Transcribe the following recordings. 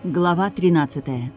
Глава 13.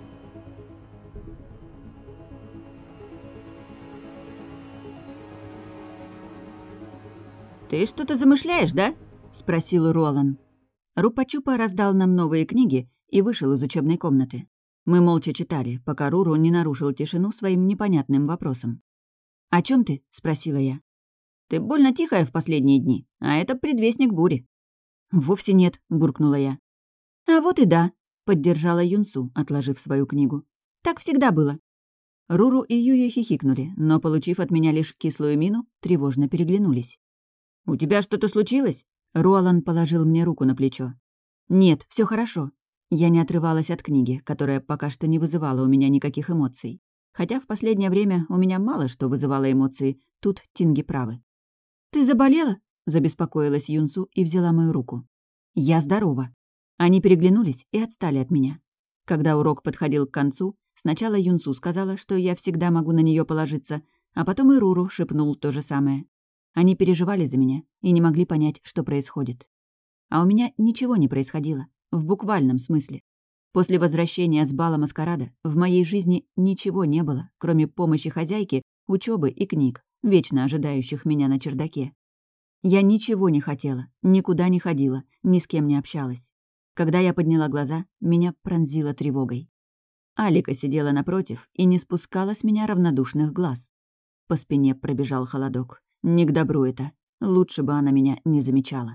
«Ты что-то замышляешь, да?» — спросил Ролан. Рупа-Чупа раздал нам новые книги и вышел из учебной комнаты. Мы молча читали, пока Руру не нарушил тишину своим непонятным вопросом. «О чем ты?» — спросила я. «Ты больно тихая в последние дни, а это предвестник бури». «Вовсе нет», — буркнула я. «А вот и да», — поддержала Юнсу, отложив свою книгу. «Так всегда было». Руру и Юя хихикнули, но, получив от меня лишь кислую мину, тревожно переглянулись. «У тебя что-то случилось?» Руалан положил мне руку на плечо. «Нет, все хорошо». Я не отрывалась от книги, которая пока что не вызывала у меня никаких эмоций. Хотя в последнее время у меня мало что вызывало эмоции, тут Тинги правы. «Ты заболела?» — забеспокоилась Юнсу и взяла мою руку. «Я здорова». Они переглянулись и отстали от меня. Когда урок подходил к концу, сначала Юнсу сказала, что я всегда могу на нее положиться, а потом и Руру шепнул то же самое. Они переживали за меня и не могли понять, что происходит. А у меня ничего не происходило, в буквальном смысле. После возвращения с бала маскарада в моей жизни ничего не было, кроме помощи хозяйки, учебы и книг, вечно ожидающих меня на чердаке. Я ничего не хотела, никуда не ходила, ни с кем не общалась. Когда я подняла глаза, меня пронзило тревогой. Алика сидела напротив и не спускала с меня равнодушных глаз. По спине пробежал холодок. Не к добру это. Лучше бы она меня не замечала.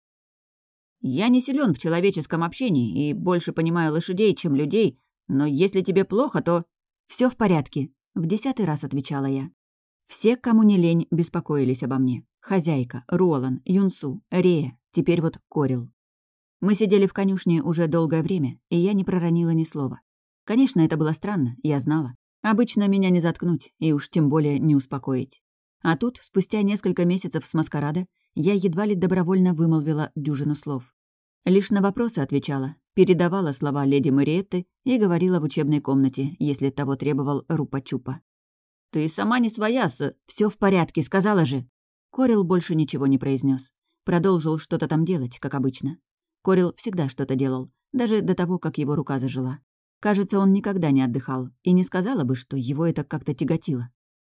«Я не силен в человеческом общении и больше понимаю лошадей, чем людей, но если тебе плохо, то...» «Все в порядке», — в 10-й раз отвечала я. Все, кому не лень, беспокоились обо мне. Хозяйка, Ролан, Юнсу, Рея, теперь вот Корил. Мы сидели в конюшне уже долгое время, и я не проронила ни слова. Конечно, это было странно, я знала. Обычно меня не заткнуть, и уж тем более не успокоить. А тут, спустя несколько месяцев с маскарада, я едва ли добровольно вымолвила дюжину слов. Лишь на вопросы отвечала, передавала слова леди Мариетты и говорила в учебной комнате, если того требовал Рупа-Чупа. «Ты сама не своя, Все в порядке, сказала же!» Корил больше ничего не произнес. Продолжил что-то там делать, как обычно. Корил всегда что-то делал, даже до того, как его рука зажила. Кажется, он никогда не отдыхал, и не сказала бы, что его это как-то тяготило.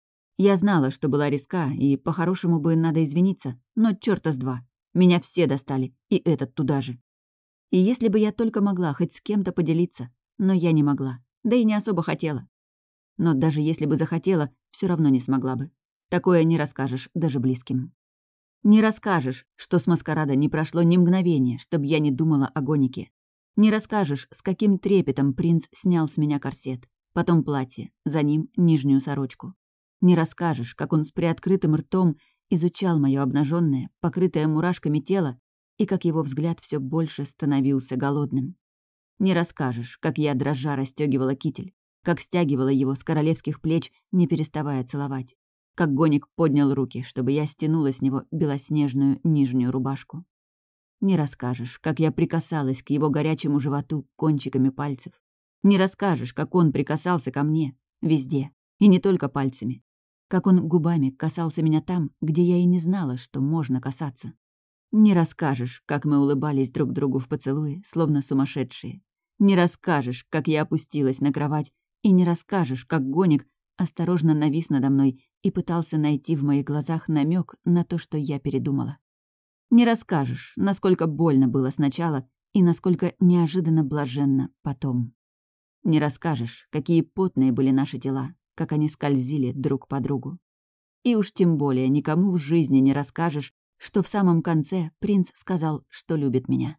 Я знала, что была риска, и по-хорошему бы надо извиниться, но чёрта с два. Меня все достали, и этот туда же. И если бы я только могла хоть с кем-то поделиться, но я не могла, да и не особо хотела. Но даже если бы захотела, все равно не смогла бы. Такое не расскажешь даже близким. Не расскажешь, что с маскарада не прошло ни мгновения, чтобы я не думала о Гонике. Не расскажешь, с каким трепетом принц снял с меня корсет, потом платье, за ним нижнюю сорочку. Не расскажешь, как он с приоткрытым ртом изучал моё обнаженное, покрытое мурашками тело, и как его взгляд все больше становился голодным. Не расскажешь, как я дрожа расстёгивала китель, как стягивала его с королевских плеч, не переставая целовать, как Гоник поднял руки, чтобы я стянула с него белоснежную нижнюю рубашку. Не расскажешь, как я прикасалась к его горячему животу кончиками пальцев. Не расскажешь, как он прикасался ко мне, везде, и не только пальцами. Как он губами касался меня там, где я и не знала, что можно касаться. Не расскажешь, как мы улыбались друг другу в поцелуе, словно сумасшедшие. Не расскажешь, как я опустилась на кровать, и не расскажешь, как Гоник осторожно навис надо мной и пытался найти в моих глазах намек на то, что я передумала. Не расскажешь, насколько больно было сначала и насколько неожиданно блаженно потом. Не расскажешь, какие потные были наши тела, как они скользили друг по другу. И уж тем более никому в жизни не расскажешь, что в самом конце принц сказал, что любит меня.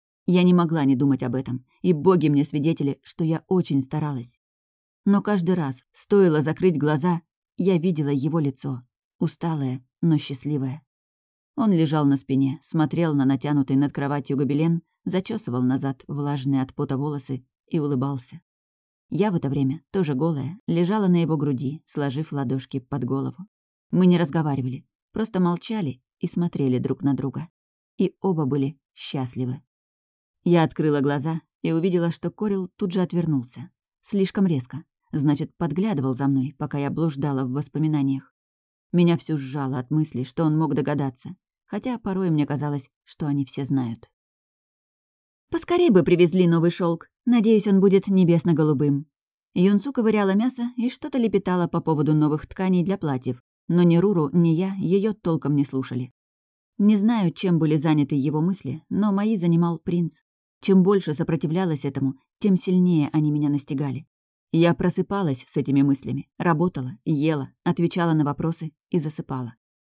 Я не могла не думать об этом, и боги мне свидетели, что я очень старалась. Но каждый раз, стоило закрыть глаза, я видела его лицо, усталое, но счастливое. Он лежал на спине, смотрел на натянутый над кроватью гобелен, зачесывал назад влажные от пота волосы и улыбался. Я в это время, тоже голая, лежала на его груди, сложив ладошки под голову. Мы не разговаривали, просто молчали и смотрели друг на друга. И оба были счастливы. Я открыла глаза и увидела, что Корил тут же отвернулся. Слишком резко. Значит, подглядывал за мной, пока я блуждала в воспоминаниях. Меня всё сжало от мысли, что он мог догадаться, хотя порой мне казалось, что они все знают. «Поскорей бы привезли новый шелк. Надеюсь, он будет небесно-голубым». Юнцу ковыряла мясо и что-то лепетала по поводу новых тканей для платьев, но ни Руру, ни я ее толком не слушали. Не знаю, чем были заняты его мысли, но мои занимал принц. Чем больше сопротивлялась этому, тем сильнее они меня настигали. Я просыпалась с этими мыслями, работала, ела, отвечала на вопросы и засыпала.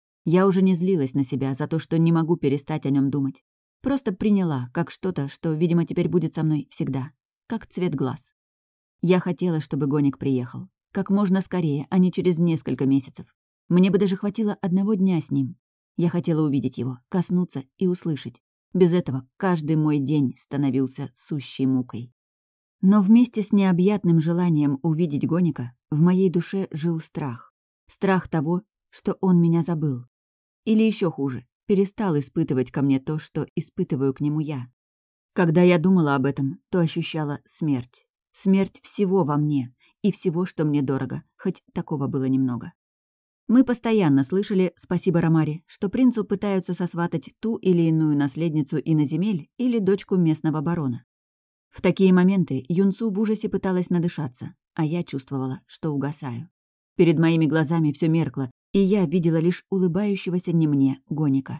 Я уже не злилась на себя за то, что не могу перестать о нем думать. Просто приняла, как что-то, что, видимо, теперь будет со мной всегда. Как цвет глаз. Я хотела, чтобы Гоник приехал. Как можно скорее, а не через несколько месяцев. Мне бы даже хватило одного дня с ним. Я хотела увидеть его, коснуться и услышать. Без этого каждый мой день становился сущей мукой. Но вместе с необъятным желанием увидеть Гоника в моей душе жил страх. Страх того, что он меня забыл. Или еще хуже, перестал испытывать ко мне то, что испытываю к нему я. Когда я думала об этом, то ощущала смерть. Смерть всего во мне и всего, что мне дорого, хоть такого было немного. Мы постоянно слышали, спасибо Ромаре, что принцу пытаются сосватать ту или иную наследницу иноземель или дочку местного барона. В такие моменты Юнцу в ужасе пыталась надышаться, а я чувствовала, что угасаю. Перед моими глазами все меркло, и я видела лишь улыбающегося не мне Гоника.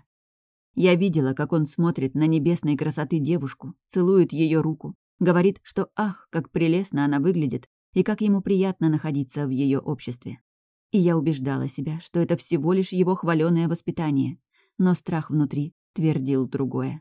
Я видела, как он смотрит на небесной красоты девушку, целует ее руку, говорит, что ах, как прелестно она выглядит, и как ему приятно находиться в ее обществе. И я убеждала себя, что это всего лишь его хвалёное воспитание, но страх внутри твердил другое.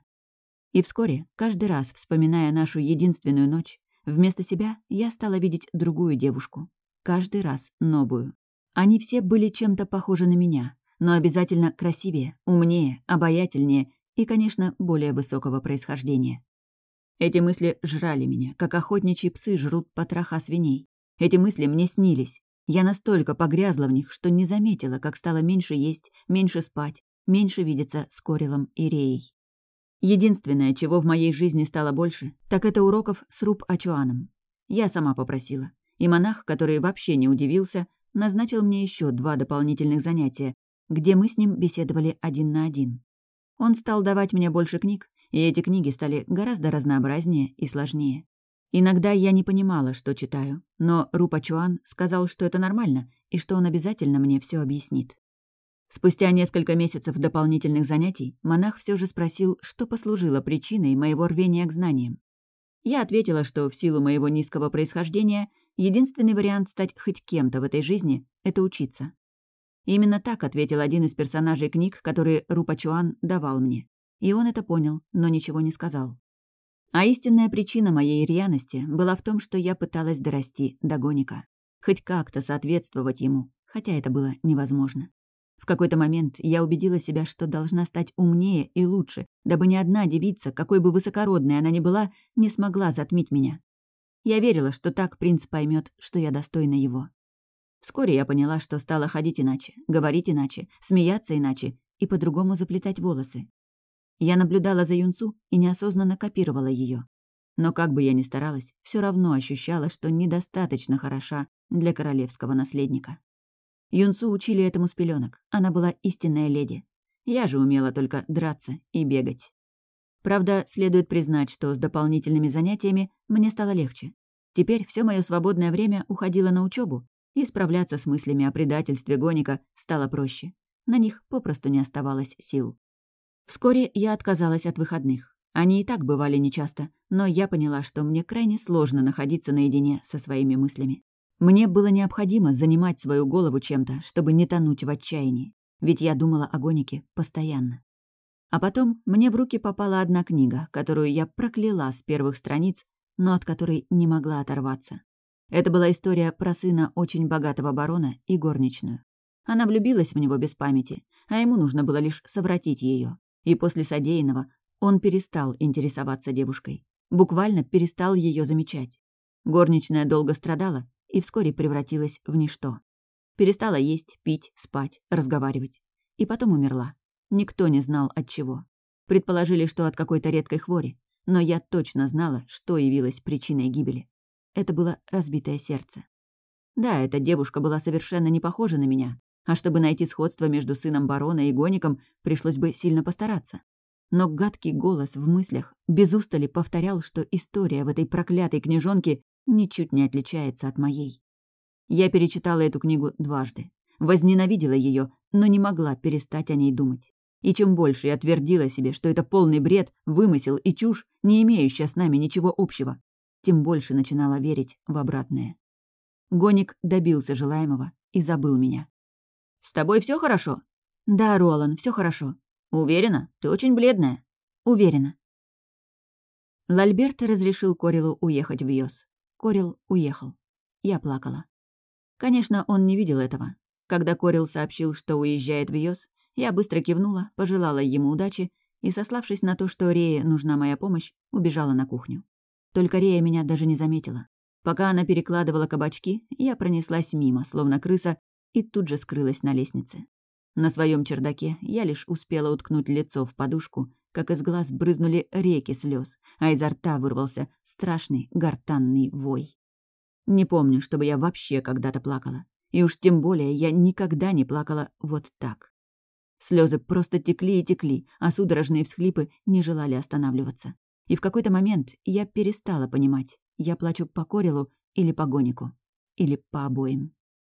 И вскоре, каждый раз вспоминая нашу единственную ночь, вместо себя я стала видеть другую девушку. Каждый раз новую. Они все были чем-то похожи на меня, но обязательно красивее, умнее, обаятельнее и, конечно, более высокого происхождения. Эти мысли жрали меня, как охотничьи псы жрут потроха свиней. Эти мысли мне снились. Я настолько погрязла в них, что не заметила, как стало меньше есть, меньше спать, меньше видеться с Корилом и Реей. Единственное, чего в моей жизни стало больше, так это уроков с Руп-Ачуаном. Я сама попросила, и монах, который вообще не удивился, назначил мне еще 2 дополнительных занятия, где мы с ним беседовали 1 на 1. Он стал давать мне больше книг, и эти книги стали гораздо разнообразнее и сложнее. Иногда я не понимала, что читаю, но Руп-Ачуан сказал, что это нормально, и что он обязательно мне все объяснит. Спустя несколько месяцев дополнительных занятий монах все же спросил, что послужило причиной моего рвения к знаниям. Я ответила, что в силу моего низкого происхождения единственный вариант стать хоть кем-то в этой жизни — это учиться. Именно так ответил один из персонажей книг, которые Руп-Ачуан давал мне. И он это понял, но ничего не сказал. А истинная причина моей рьяности была в том, что я пыталась дорасти до Гоника. Хоть как-то соответствовать ему, хотя это было невозможно. В какой-то момент я убедила себя, что должна стать умнее и лучше, дабы ни одна девица, какой бы высокородной она ни была, не смогла затмить меня. Я верила, что так принц поймет, что я достойна его. Вскоре я поняла, что стала ходить иначе, говорить иначе, смеяться иначе и по-другому заплетать волосы. Я наблюдала за Юнцу и неосознанно копировала ее. Но как бы я ни старалась, все равно ощущала, что недостаточно хороша для королевского наследника. Юнцу учили этому с пелёнок. Она была истинная леди. Я же умела только драться и бегать. Правда, следует признать, что с дополнительными занятиями мне стало легче. Теперь все моё свободное время уходило на учебу, и справляться с мыслями о предательстве Гоника стало проще. На них попросту не оставалось сил. Вскоре я отказалась от выходных. Они и так бывали нечасто, но я поняла, что мне крайне сложно находиться наедине со своими мыслями. Мне было необходимо занимать свою голову чем-то, чтобы не тонуть в отчаянии, ведь я думала о Гонике постоянно. А потом мне в руки попала одна книга, которую я прокляла с первых страниц, но от которой не могла оторваться. Это была история про сына очень богатого барона и горничную. Она влюбилась в него без памяти, а ему нужно было лишь совратить ее. И после содеянного он перестал интересоваться девушкой. Буквально перестал ее замечать. Горничная долго страдала и вскоре превратилась в ничто. Перестала есть, пить, спать, разговаривать. И потом умерла. Никто не знал, от чего. Предположили, что от какой-то редкой хвори, но я точно знала, что явилось причиной гибели. Это было разбитое сердце. Да, эта девушка была совершенно не похожа на меня, а чтобы найти сходство между сыном барона и Гоником, пришлось бы сильно постараться. Но гадкий голос в мыслях без устали повторял, что история в этой проклятой книжонке ничуть не отличается от моей. Я перечитала эту книгу дважды. Возненавидела ее, но не могла перестать о ней думать. И чем больше я твердила себе, что это полный бред, вымысел и чушь, не имеющая с нами ничего общего, тем больше начинала верить в обратное. Гоник добился желаемого и забыл меня. «С тобой все хорошо?» «Да, Ролан, все хорошо». «Уверена? Ты очень бледная». «Уверена». Лальберт разрешил Корилу уехать в Йос. Корил уехал. Я плакала. Конечно, он не видел этого. Когда Корил сообщил, что уезжает в Йос, я быстро кивнула, пожелала ему удачи и, сославшись на то, что Рее нужна моя помощь, убежала на кухню. Только Рея меня даже не заметила. Пока она перекладывала кабачки, я пронеслась мимо, словно крыса, и тут же скрылась на лестнице. На своем чердаке я лишь успела уткнуть лицо в подушку, как из глаз брызнули реки слез, а изо рта вырвался страшный гортанный вой. Не помню, чтобы я вообще когда-то плакала. И уж тем более я никогда не плакала вот так. Слезы просто текли и текли, а судорожные всхлипы не желали останавливаться. И в какой-то момент я перестала понимать, я плачу по Корилу или по Гонику, или по обоим.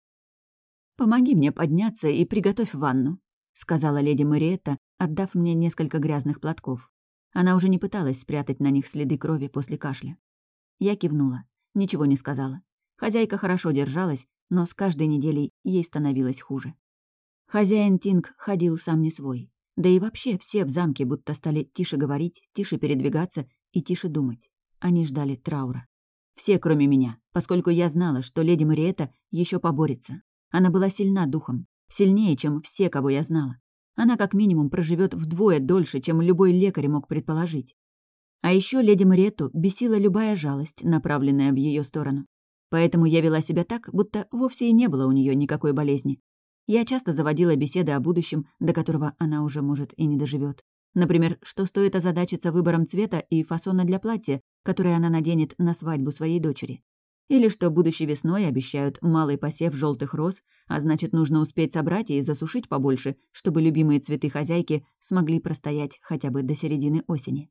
«Помоги мне подняться и приготовь ванну», — сказала леди Мариетта, отдав мне несколько грязных платков. Она уже не пыталась спрятать на них следы крови после кашля. Я кивнула, ничего не сказала. Хозяйка хорошо держалась, но с каждой неделей ей становилось хуже. Хозяин Тинг ходил сам не свой. Да и вообще все в замке будто стали тише говорить, тише передвигаться и тише думать. Они ждали траура. Все, кроме меня, поскольку я знала, что леди Мариетта еще поборется. Она была сильна духом, сильнее, чем все, кого я знала. Она как минимум проживет вдвое дольше, чем любой лекарь мог предположить. А еще леди Мариетту бесила любая жалость, направленная в ее сторону. Поэтому я вела себя так, будто вовсе и не было у нее никакой болезни. Я часто заводила беседы о будущем, до которого она уже, может, и не доживет. Например, что стоит озадачиться выбором цвета и фасона для платья, которое она наденет на свадьбу своей дочери. Или что будущей весной обещают малый посев желтых роз, а значит, нужно успеть собрать и засушить побольше, чтобы любимые цветы хозяйки смогли простоять хотя бы до середины осени.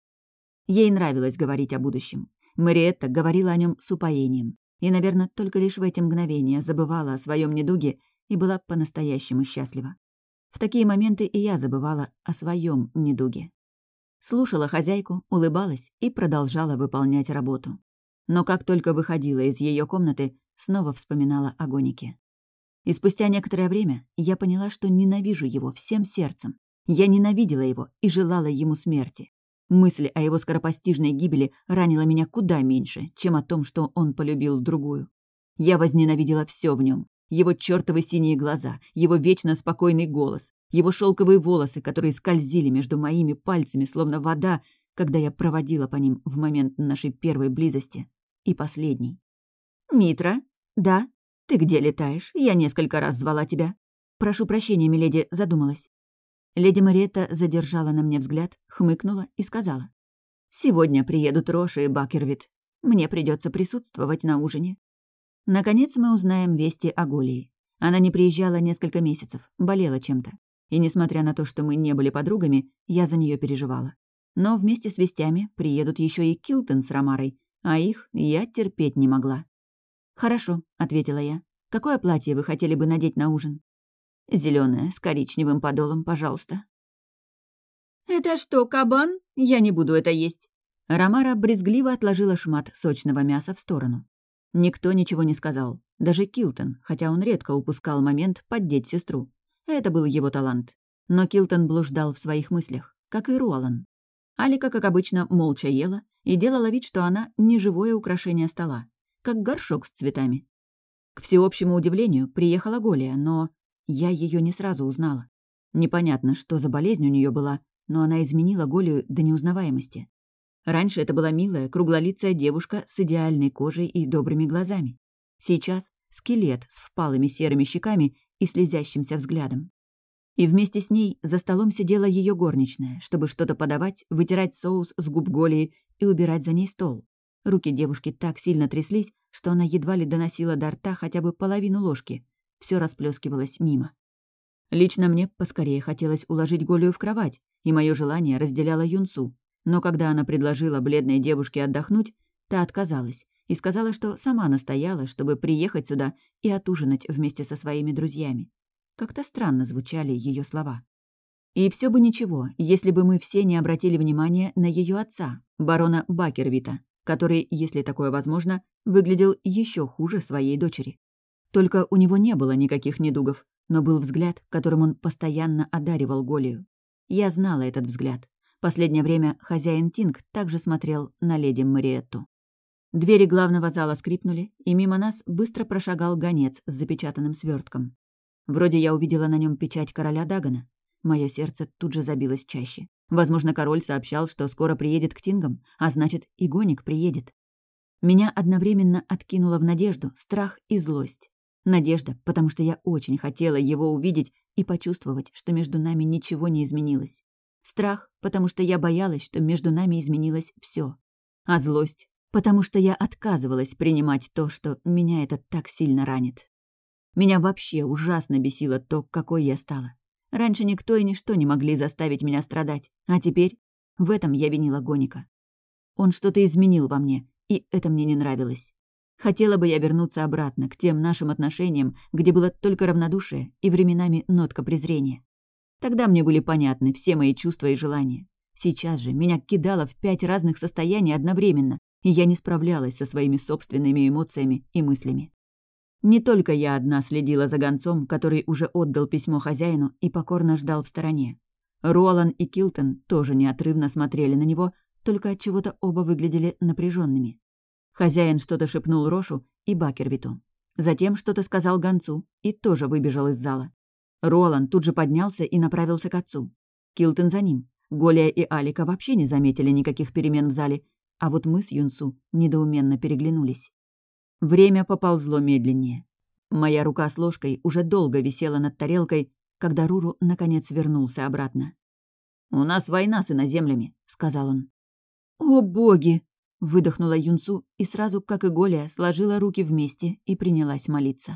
Ей нравилось говорить о будущем. Мариетта говорила о нем с упоением. И, наверное, только лишь в эти мгновения забывала о своем недуге и была по-настоящему счастлива. В такие моменты и я забывала о своем недуге. Слушала хозяйку, улыбалась и продолжала выполнять работу. Но как только выходила из ее комнаты, снова вспоминала о Гонике. И спустя некоторое время я поняла, что ненавижу его всем сердцем. Я ненавидела его и желала ему смерти. Мысль о его скоропостижной гибели ранила меня куда меньше, чем о том, что он полюбил другую. Я возненавидела все в нем: его чёртовы синие глаза, его вечно спокойный голос, его шелковые волосы, которые скользили между моими пальцами, словно вода, когда я проводила по ним в момент нашей первой близости. И последний. «Митра? Да? Ты где летаешь? Я несколько раз звала тебя». «Прошу прощения, миледи, задумалась». Леди Мариетта задержала на мне взгляд, хмыкнула и сказала: «Сегодня приедут Рош и Бакервит. Мне придется присутствовать на ужине». Наконец мы узнаем вести о Голии. Она не приезжала несколько месяцев, болела чем-то. И несмотря на то, что мы не были подругами, я за нее переживала. Но вместе с вестями приедут еще и Килтон с Ромарой, а их я терпеть не могла. «Хорошо», — ответила я. «Какое платье вы хотели бы надеть на ужин?» «Зелёное, с коричневым подолом, пожалуйста». «Это что, кабан? Я не буду это есть». Ромара брезгливо отложила шмат сочного мяса в сторону. Никто ничего не сказал, даже Килтон, хотя он редко упускал момент поддеть сестру. Это был его талант. Но Килтон блуждал в своих мыслях, как и Руалан. Алика, как обычно, молча ела и делала вид, что она не живое украшение стола, как горшок с цветами. К всеобщему удивлению приехала Голия, но я ее не сразу узнала. Непонятно, что за болезнь у нее была, но она изменила Голию до неузнаваемости. Раньше это была милая, круглолицая девушка с идеальной кожей и добрыми глазами. Сейчас скелет с впалыми серыми щеками и слезящимся взглядом. И вместе с ней за столом сидела ее горничная, чтобы что-то подавать, вытирать соус с губ Голии и убирать за ней стол. Руки девушки так сильно тряслись, что она едва ли доносила до рта хотя бы половину ложки. Все расплескивалось мимо. Лично мне поскорее хотелось уложить Голию в кровать, и мое желание разделяло Юнсу. Но когда она предложила бледной девушке отдохнуть, та отказалась и сказала, что сама настояла, чтобы приехать сюда и отужинать вместе со своими друзьями. Как-то странно звучали ее слова. И все бы ничего, если бы мы все не обратили внимания на ее отца, барона Бакервита, который, если такое возможно, выглядел еще хуже своей дочери. Только у него не было никаких недугов, но был взгляд, которым он постоянно одаривал Голию. Я знала этот взгляд. Последнее время хозяин Тинг также смотрел на леди Мариетту. Двери главного зала скрипнули, и мимо нас быстро прошагал гонец с запечатанным свертком. Вроде я увидела на нем печать короля Дагона. Мое сердце тут же забилось чаще. Возможно, король сообщал, что скоро приедет к Тингам, а значит, и Гоник приедет. Меня одновременно откинуло в надежду, страх и злость. Надежда, потому что я очень хотела его увидеть и почувствовать, что между нами ничего не изменилось. Страх, потому что я боялась, что между нами изменилось все. А злость, потому что я отказывалась принимать то, что меня это так сильно ранит. Меня вообще ужасно бесило то, какой я стала. Раньше никто и ничто не могли заставить меня страдать, а теперь в этом я винила Гоника. Он что-то изменил во мне, и это мне не нравилось. Хотела бы я вернуться обратно к тем нашим отношениям, где было только равнодушие и временами нотка презрения. Тогда мне были понятны все мои чувства и желания. Сейчас же меня кидало в 5 разных состояний одновременно, и я не справлялась со своими собственными эмоциями и мыслями. Не только я одна следила за гонцом, который уже отдал письмо хозяину и покорно ждал в стороне. Руолан и Килтон тоже неотрывно смотрели на него, только от чего-то оба выглядели напряженными. Хозяин что-то шепнул Рошу и Бакервиту. Затем что-то сказал гонцу и тоже выбежал из зала. Руолан тут же поднялся и направился к отцу. Килтон за ним. Голия и Алика вообще не заметили никаких перемен в зале, а вот мы с Юнсу недоуменно переглянулись. Время поползло медленнее. Моя рука с ложкой уже долго висела над тарелкой, когда Руру наконец вернулся обратно. «У нас война с иноземлями», — сказал он. «О боги!» — выдохнула Юнсу и сразу, как и Голия, сложила руки вместе и принялась молиться.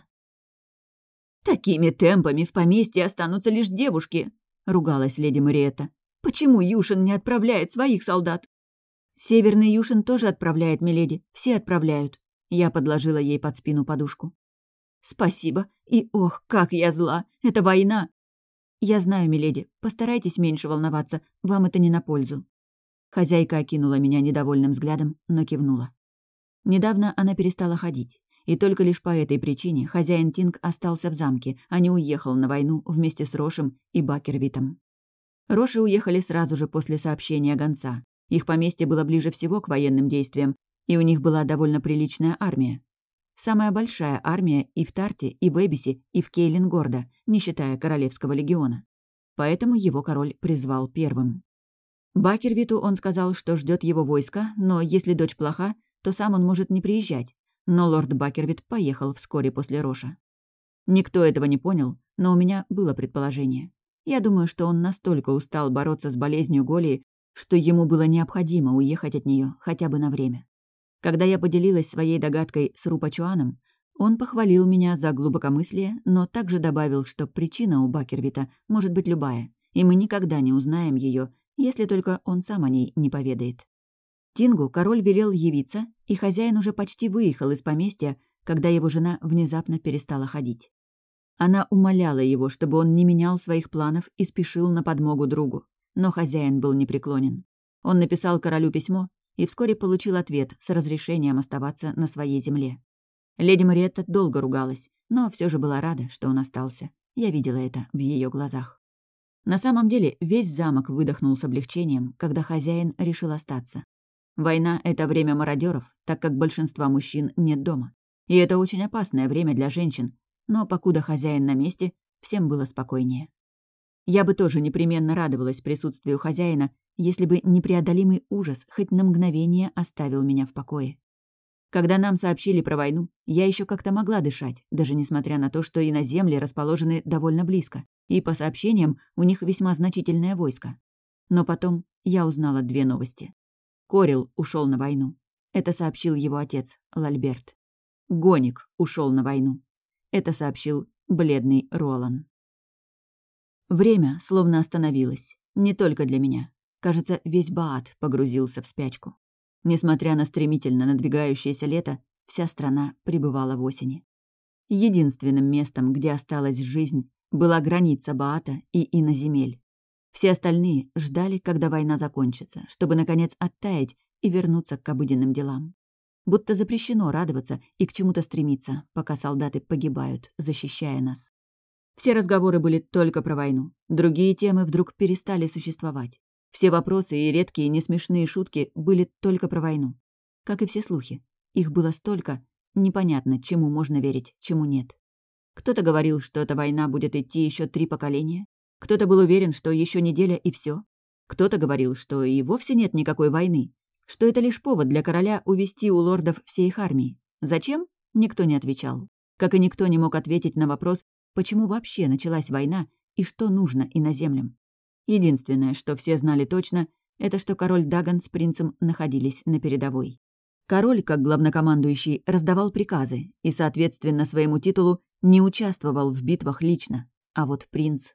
«Такими темпами в поместье останутся лишь девушки», — ругалась леди Мариетта. «Почему Юшин не отправляет своих солдат?» «Северный Юшин тоже отправляет, миледи, все отправляют». Я подложила ей под спину подушку. «Спасибо. И ох, как я зла! Это война!» «Я знаю, миледи. Постарайтесь меньше волноваться. Вам это не на пользу». Хозяйка окинула меня недовольным взглядом, но кивнула. Недавно она перестала ходить. И только лишь по этой причине хозяин Тинг остался в замке, а не уехал на войну вместе с Рошем и Бакервитом. Роши уехали сразу же после сообщения гонца. Их поместье было ближе всего к военным действиям, и у них была довольно приличная армия. Самая большая армия и в Тарте, и в Эбисе, и в Кейлингорда, не считая Королевского легиона. Поэтому его король призвал первым. Бакервиту он сказал, что ждет его войска, но если дочь плоха, то сам он может не приезжать. Но лорд Бакервит поехал вскоре после Роша. Никто этого не понял, но у меня было предположение. Я думаю, что он настолько устал бороться с болезнью Голии, что ему было необходимо уехать от нее хотя бы на время. Когда я поделилась своей догадкой с Рупачуаном, он похвалил меня за глубокомыслие, но также добавил, что причина у Бакервита может быть любая, и мы никогда не узнаем ее, если только он сам о ней не поведает. Тингу король велел явиться, и хозяин уже почти выехал из поместья, когда его жена внезапно перестала ходить. Она умоляла его, чтобы он не менял своих планов и спешил на подмогу другу, но хозяин был непреклонен. Он написал королю письмо и вскоре получил ответ с разрешением оставаться на своей земле. Леди Мариетта долго ругалась, но все же была рада, что он остался. Я видела это в ее глазах. На самом деле весь замок выдохнул с облегчением, когда хозяин решил остаться. Война — это время мародеров, так как большинства мужчин нет дома. И это очень опасное время для женщин, но покуда хозяин на месте, всем было спокойнее. Я бы тоже непременно радовалась присутствию хозяина, если бы непреодолимый ужас хоть на мгновение оставил меня в покое. Когда нам сообщили про войну, я еще как-то могла дышать, даже несмотря на то, что иноземли расположены довольно близко, и, по сообщениям, у них весьма значительное войско. Но потом я узнала 2 новости. Корил ушел на войну. Это сообщил его отец, Лальберт. Гоник ушел на войну. Это сообщил бледный Ролан. Время словно остановилось. Не только для меня. Кажется, весь Баат погрузился в спячку. Несмотря на стремительно надвигающееся лето, вся страна пребывала в осени. Единственным местом, где осталась жизнь, была граница Баата и иноземель. Все остальные ждали, когда война закончится, чтобы, наконец, оттаять и вернуться к обыденным делам. Будто запрещено радоваться и к чему-то стремиться, пока солдаты погибают, защищая нас. Все разговоры были только про войну. Другие темы вдруг перестали существовать. Все вопросы и редкие несмешные шутки были только про войну. Как и все слухи. Их было столько, непонятно, чему можно верить, чему нет. Кто-то говорил, что эта война будет идти еще 3 поколения. Кто-то был уверен, что еще неделя и все. Кто-то говорил, что и вовсе нет никакой войны, что это лишь повод для короля увести у лордов все их армии. Зачем? Никто не отвечал. Как и никто не мог ответить на вопрос, почему вообще началась война и что нужно иноземлям. Единственное, что все знали точно, это что король Даган с принцем находились на передовой. Король, как главнокомандующий, раздавал приказы и, соответственно своему титулу, не участвовал в битвах лично. А вот принц...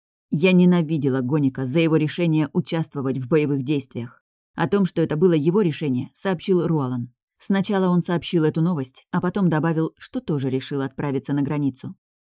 Я ненавидела Гоника за его решение участвовать в боевых действиях. О том, что это было его решение, сообщил Руалан. Сначала он сообщил эту новость, а потом добавил, что тоже решил отправиться на границу.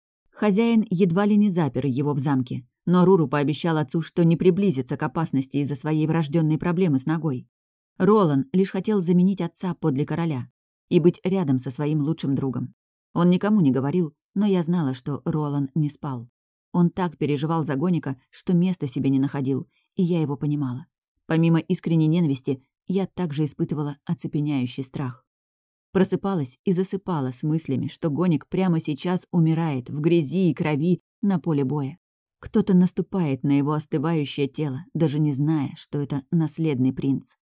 Хозяин едва ли не запер его в замке, но Руру пообещал отцу, что не приблизится к опасности из-за своей врожденной проблемы с ногой. Руалан лишь хотел заменить отца подле короля и быть рядом со своим лучшим другом. Он никому не говорил, но я знала, что Руалан не спал. Он так переживал за Гоника, что места себе не находил, и я его понимала. Помимо искренней ненависти, я также испытывала оцепеняющий страх. Просыпалась и засыпала с мыслями, что Гоник прямо сейчас умирает в грязи и крови на поле боя. Кто-то наступает на его остывающее тело, даже не зная, что это наследный принц.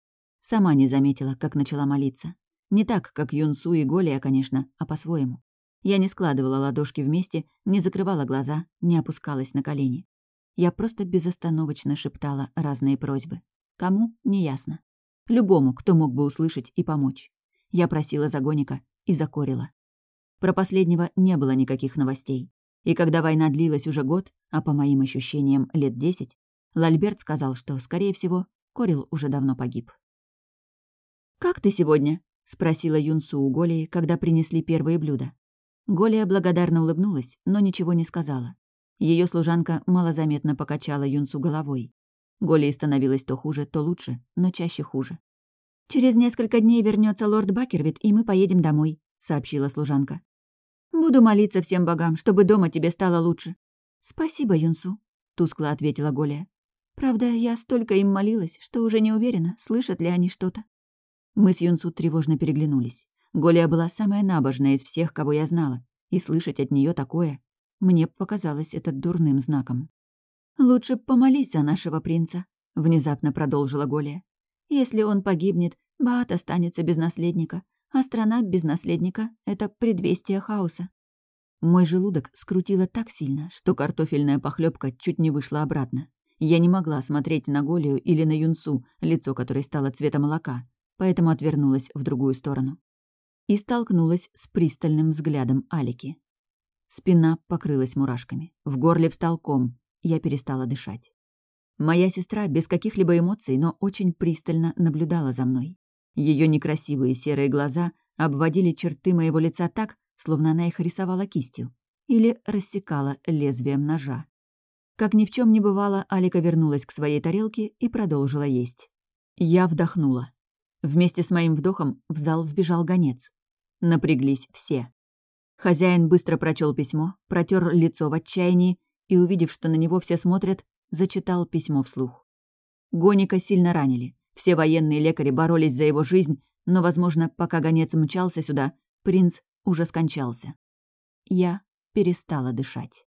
Сама не заметила, как начала молиться. Не так, как Юнсу и Голия, конечно, а по-своему. Я не складывала ладошки вместе, не закрывала глаза, не опускалась на колени. Я просто безостановочно шептала разные просьбы. Кому — неясно. Любому, кто мог бы услышать и помочь. Я просила за Гоника и за Корила. Про последнего не было никаких новостей. И когда война длилась уже год, а по моим ощущениям 10 лет, Лальберт сказал, что, скорее всего, Корил уже давно погиб. «Как ты сегодня?» — спросила Юнсу у Голии, когда принесли первые блюда. Голия благодарно улыбнулась, но ничего не сказала. Ее служанка малозаметно покачала Юнсу головой. Голии становилось то хуже, то лучше, но чаще хуже. «Через несколько дней вернется лорд Бакервит, и мы поедем домой», — сообщила служанка. «Буду молиться всем богам, чтобы дома тебе стало лучше». «Спасибо, Юнсу», — тускло ответила Голия. «Правда, я столько им молилась, что уже не уверена, слышат ли они что-то». Мы с Юнсу тревожно переглянулись. Голия была самая набожная из всех, кого я знала, и слышать от нее такое мне показалось это дурным знаком. «Лучше помолись за нашего принца», — внезапно продолжила Голия. «Если он погибнет, Баат останется без наследника, а страна без наследника — это предвестие хаоса». Мой желудок скрутило так сильно, что картофельная похлебка чуть не вышла обратно. Я не могла смотреть на Голию или на Юнсу, лицо которой стало цвета молока, поэтому отвернулась в другую сторону. И столкнулась с пристальным взглядом Алики. Спина покрылась мурашками, в горле встал ком, я перестала дышать. Моя сестра без каких-либо эмоций, но очень пристально наблюдала за мной. Ее некрасивые серые глаза обводили черты моего лица так, словно она их рисовала кистью или рассекала лезвием ножа. Как ни в чем не бывало, Алика вернулась к своей тарелке и продолжила есть. Я вдохнула. Вместе с моим вдохом в зал вбежал гонец. Напряглись все. Хозяин быстро прочел письмо, протер лицо в отчаянии и, увидев, что на него все смотрят, зачитал письмо вслух. Гоника сильно ранили. Все военные лекари боролись за его жизнь, но, возможно, пока гонец мчался сюда, принц уже скончался. Я перестала дышать.